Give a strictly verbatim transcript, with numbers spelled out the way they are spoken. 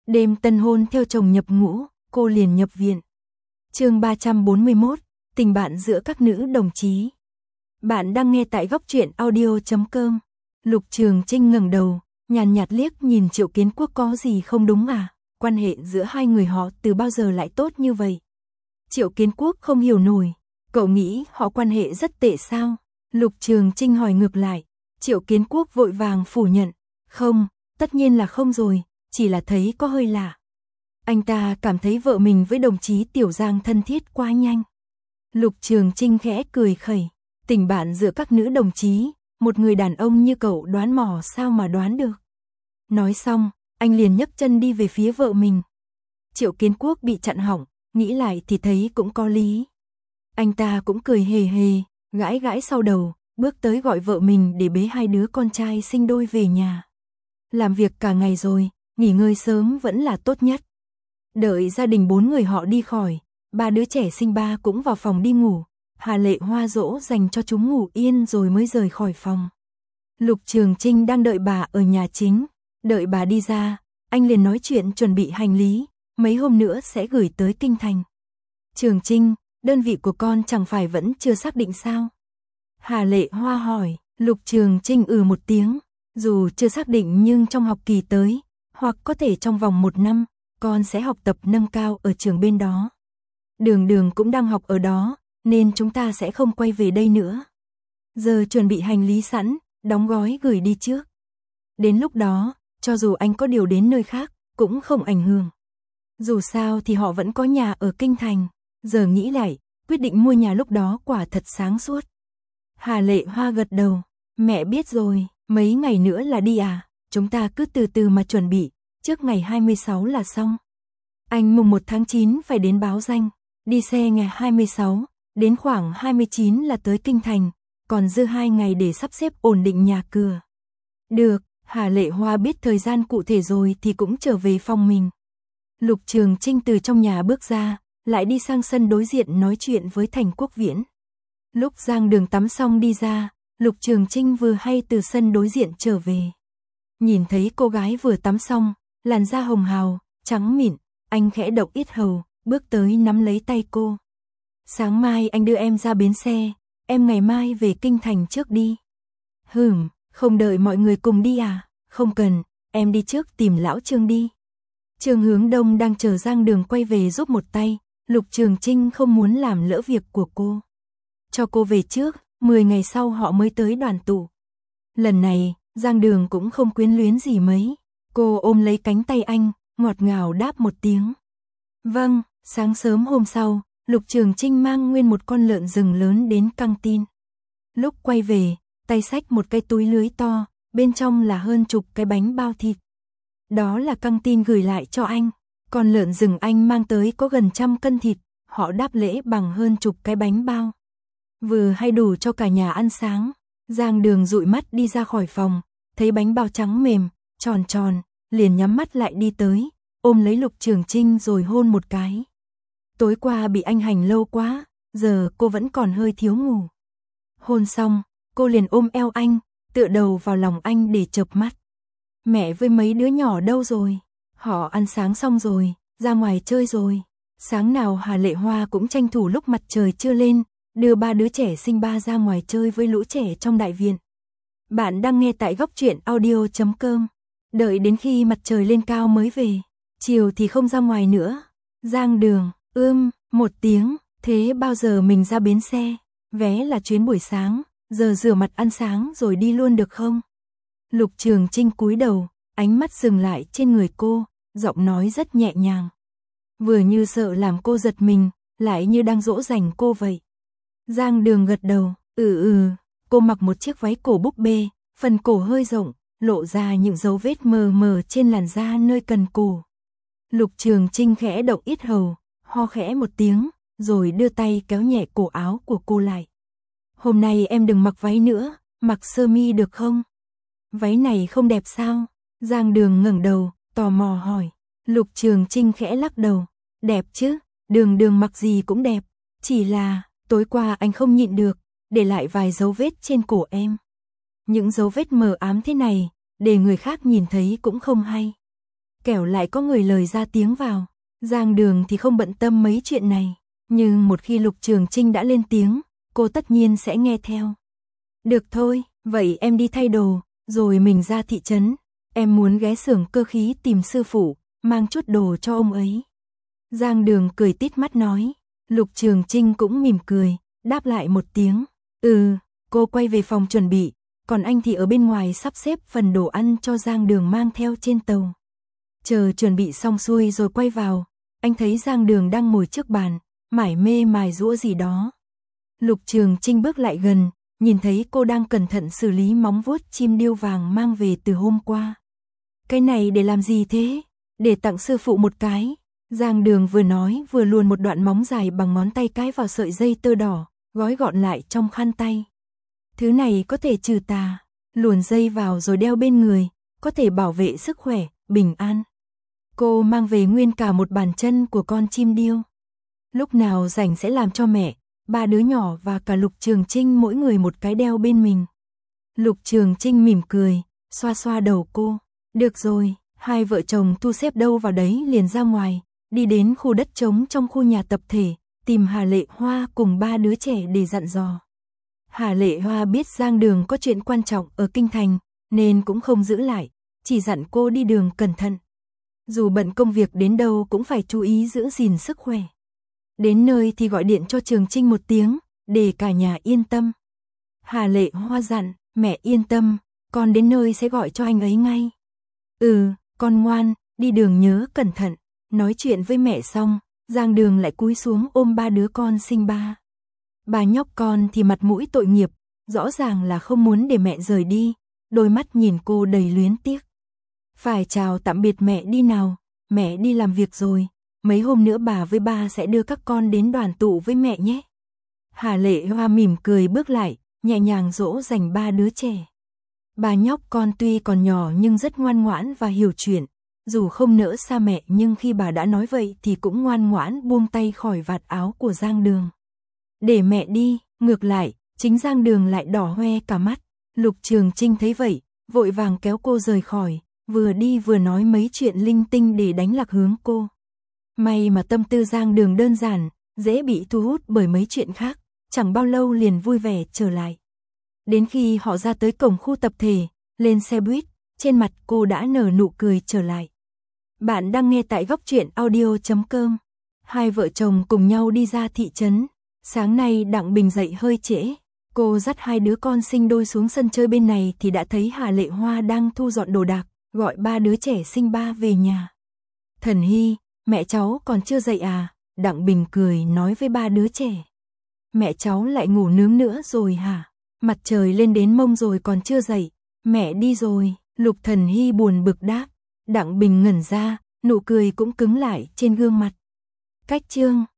Đêm tân hôn theo chồng nhập ngũ, cô liền nhập viện. Chương ba trăm bốn mươi mốt, tình bạn giữa các nữ đồng chí. Bạn đang nghe tại góc truyện audio chấm com. Lục Trường Trinh ngẩng đầu, nhàn nhạt liếc nhìn Triệu Kiến Quốc, có gì không đúng à? Quan hệ giữa hai người họ từ bao giờ lại tốt như vậy? Triệu Kiến Quốc không hiểu nổi, cậu nghĩ họ quan hệ rất tệ sao? Lục Trường Trinh hỏi ngược lại. Triệu Kiến Quốc vội vàng phủ nhận, không, tất nhiên là không rồi, chỉ là thấy có hơi lạ. Anh ta cảm thấy vợ mình với đồng chí Tiểu Giang thân thiết quá nhanh. Lục Trường Trinh khẽ cười khẩy, tình bạn giữa các nữ đồng chí, một người đàn ông như cậu đoán mò sao mà đoán được. Nói xong, anh liền nhấc chân đi về phía vợ mình. Triệu Kiến Quốc bị chặn họng, nghĩ lại thì thấy cũng có lý. Anh ta cũng cười hề hề, gãi gãi sau đầu, bước tới gọi vợ mình để bế hai đứa con trai sinh đôi về nhà. Làm việc cả ngày rồi, nghỉ ngơi sớm vẫn là tốt nhất. Đợi gia đình bốn người họ đi khỏi, ba đứa trẻ sinh ba cũng vào phòng đi ngủ. Hà Lệ Hoa dỗ dành cho chúng ngủ yên rồi mới rời khỏi phòng. Lục Trường Trinh đang đợi bà ở nhà chính. Đợi bà đi ra, anh liền nói chuyện chuẩn bị hành lý, mấy hôm nữa sẽ gửi tới Kinh Thành. Trường Trinh, đơn vị của con chẳng phải vẫn chưa xác định sao? Hà Lệ Hoa hỏi. Lục Trường Trinh ừ một tiếng, dù chưa xác định nhưng trong học kỳ tới, hoặc có thể trong vòng một năm, con sẽ học tập nâng cao ở trường bên đó. Đường Đường cũng đang học ở đó, nên chúng ta sẽ không quay về đây nữa. Giờ chuẩn bị hành lý sẵn, đóng gói gửi đi trước. Đến lúc đó, cho dù anh có điều đến nơi khác, cũng không ảnh hưởng. Dù sao thì họ vẫn có nhà ở Kinh Thành. Giờ nghĩ lại, quyết định mua nhà lúc đó quả thật sáng suốt. Hà Lệ Hoa gật đầu. Mẹ biết rồi, mấy ngày nữa là đi à? Chúng ta cứ từ từ mà chuẩn bị, trước ngày hai mươi sáu là xong. Anh mùng một tháng chín phải đến báo danh, đi xe ngày hai mươi sáu, đến khoảng hai mươi chín là tới Kinh Thành, còn dư hai ngày để sắp xếp ổn định nhà cửa. Được, Hà Lệ Hoa biết thời gian cụ thể rồi thì cũng trở về phòng mình. Lục Trường Trinh từ trong nhà bước ra, lại đi sang sân đối diện nói chuyện với Thành Quốc Viễn. Lúc Giang Đường tắm xong đi ra, Lục Trường Trinh vừa hay từ sân đối diện trở về. Nhìn thấy cô gái vừa tắm xong, làn da hồng hào, trắng mịn, anh khẽ động yết hầu, bước tới nắm lấy tay cô. Sáng mai anh đưa em ra bến xe, em ngày mai về Kinh Thành trước đi. Hừm, không đợi mọi người cùng đi à? Không cần, em đi trước tìm lão Trương đi. Trương Hướng Đông đang chờ Giang Đường quay về giúp một tay, Lục Trường Trinh không muốn làm lỡ việc của cô. Cho cô về trước, mười ngày sau họ mới tới đoàn tụ. Lần này, Giang Đường cũng không quyến luyến gì mấy. Cô ôm lấy cánh tay anh, ngọt ngào đáp một tiếng. Vâng, sáng sớm hôm sau, Lục Trường Trinh mang nguyên một con lợn rừng lớn đến căng tin. Lúc quay về, tay xách một cái túi lưới to, bên trong là hơn chục cái bánh bao thịt. Đó là căng tin gửi lại cho anh. Con lợn rừng anh mang tới có gần trăm cân thịt, họ đáp lễ bằng hơn chục cái bánh bao. Vừa hay đủ cho cả nhà ăn sáng. Giang Đường dụi mắt đi ra khỏi phòng, thấy bánh bao trắng mềm, tròn tròn, liền nhắm mắt lại đi tới, ôm lấy Lục Trường Trinh rồi hôn một cái. Tối qua bị anh hành lâu quá, giờ cô vẫn còn hơi thiếu ngủ. Hôn xong, cô liền ôm eo anh, tựa đầu vào lòng anh để chợp mắt. Mẹ với mấy đứa nhỏ đâu rồi? Họ ăn sáng xong rồi, ra ngoài chơi rồi. Sáng nào Hà Lệ Hoa cũng tranh thủ lúc mặt trời chưa lên, đưa ba đứa trẻ sinh ba ra ngoài chơi với lũ trẻ trong đại viện. Bạn đang nghe tại góc truyện audio chấm com. Đợi đến khi mặt trời lên cao mới về, chiều thì không ra ngoài nữa. Giang Đường, ưm, một tiếng, thế bao giờ mình ra bến xe? Vé là chuyến buổi sáng, giờ rửa mặt ăn sáng rồi đi luôn được không? Lục Trường Trinh cúi đầu, ánh mắt dừng lại trên người cô, giọng nói rất nhẹ nhàng. Vừa như sợ làm cô giật mình, lại như đang dỗ dành cô vậy. Giang Đường gật đầu, ừ ừ, cô mặc một chiếc váy cổ búp bê, phần cổ hơi rộng, lộ ra những dấu vết mờ mờ trên làn da nơi cần cổ. Lục Trường Trinh khẽ động yết hầu, ho khẽ một tiếng, rồi đưa tay kéo nhẹ cổ áo của cô lại. Hôm nay em đừng mặc váy nữa, mặc sơ mi được không? Váy này không đẹp sao? Giang Đường ngẩng đầu, tò mò hỏi. Lục Trường Trinh khẽ lắc đầu, đẹp chứ, Đường Đường mặc gì cũng đẹp, chỉ là tối qua anh không nhịn được, để lại vài dấu vết trên cổ em. Những dấu vết mờ ám thế này, để người khác nhìn thấy cũng không hay. kẻo lại có người lời ra tiếng vào. Giang Đường thì không bận tâm mấy chuyện này, nhưng một khi Lục Trường Trinh đã lên tiếng, cô tất nhiên sẽ nghe theo. Được thôi, vậy em đi thay đồ, rồi mình ra thị trấn. Em muốn ghé xưởng cơ khí tìm sư phụ, mang chút đồ cho ông ấy. Giang Đường cười tít mắt nói. Lục Trường Trinh cũng mỉm cười, đáp lại một tiếng. Ừ, cô quay về phòng chuẩn bị, còn anh thì ở bên ngoài sắp xếp phần đồ ăn cho Giang Đường mang theo trên tàu. Chờ chuẩn bị xong xuôi rồi quay vào, anh thấy Giang Đường đang ngồi trước bàn, mải mê mài giũa gì đó. Lục Trường Trinh bước lại gần, nhìn thấy cô đang cẩn thận xử lý móng vuốt chim điêu vàng mang về từ hôm qua. Cái này để làm gì thế? Để tặng sư phụ một cái. Giang Đường vừa nói vừa luồn một đoạn móng dài bằng ngón tay cái vào sợi dây tơ đỏ, gói gọn lại trong khăn tay. Thứ này có thể trừ tà, luồn dây vào rồi đeo bên người, có thể bảo vệ sức khỏe, bình an. Cô mang về nguyên cả một bàn chân của con chim điêu. Lúc nào rảnh sẽ làm cho mẹ, ba đứa nhỏ và cả Lục Trường Trinh mỗi người một cái đeo bên mình. Lục Trường Trinh mỉm cười, xoa xoa đầu cô. Được rồi, hai vợ chồng thu xếp đâu vào đấy liền ra ngoài, đi đến khu đất trống trong khu nhà tập thể, tìm Hà Lệ Hoa cùng ba đứa trẻ để dặn dò. Hà Lệ Hoa biết Giang Đường có chuyện quan trọng ở Kinh Thành, nên cũng không giữ lại, chỉ dặn cô đi đường cẩn thận. Dù bận công việc đến đâu cũng phải chú ý giữ gìn sức khỏe. Đến nơi thì gọi điện cho Trường Trinh một tiếng, để cả nhà yên tâm. Hà Lệ Hoa dặn, mẹ yên tâm, con đến nơi sẽ gọi cho anh ấy ngay. Ừ, con ngoan, đi đường nhớ cẩn thận. Nói chuyện với mẹ xong, Giang Đường lại cúi xuống ôm ba đứa con sinh ba. Bà nhóc con thì mặt mũi tội nghiệp, rõ ràng là không muốn để mẹ rời đi, đôi mắt nhìn cô đầy luyến tiếc. Phải chào tạm biệt mẹ đi nào, mẹ đi làm việc rồi, mấy hôm nữa bà với ba sẽ đưa các con đến đoàn tụ với mẹ nhé. Hà Lệ Hoa mỉm cười bước lại, nhẹ nhàng dỗ dành ba đứa trẻ. Bà nhóc con tuy còn nhỏ nhưng rất ngoan ngoãn và hiểu chuyện, dù không nỡ xa mẹ nhưng khi bà đã nói vậy thì cũng ngoan ngoãn buông tay khỏi vạt áo của Giang Đường. Để mẹ đi, ngược lại, chính Giang Đường lại đỏ hoe cả mắt. Lục Trường Trinh thấy vậy, vội vàng kéo cô rời khỏi, vừa đi vừa nói mấy chuyện linh tinh để đánh lạc hướng cô. May mà tâm tư Giang Đường đơn giản, dễ bị thu hút bởi mấy chuyện khác, chẳng bao lâu liền vui vẻ trở lại. Đến khi họ ra tới cổng khu tập thể, lên xe buýt, trên mặt cô đã nở nụ cười trở lại. Bạn đang nghe tại góc truyện audio chấm com. Hai vợ chồng cùng nhau đi ra thị trấn. Sáng nay Đặng Bình dậy hơi trễ. Cô dắt hai đứa con sinh đôi xuống sân chơi bên này thì đã thấy Hà Lệ Hoa đang thu dọn đồ đạc, gọi ba đứa trẻ sinh ba về nhà. Thần Hy, mẹ cháu còn chưa dậy à? Đặng Bình cười nói với ba đứa trẻ. Mẹ cháu lại ngủ nướng nữa rồi hả? Mặt trời lên đến mông rồi còn chưa dậy. Mẹ đi rồi, Lục Thần Hy buồn bực đáp. Đặng Bình ngẩn ra, nụ cười cũng cứng lại trên gương mặt. Cách chương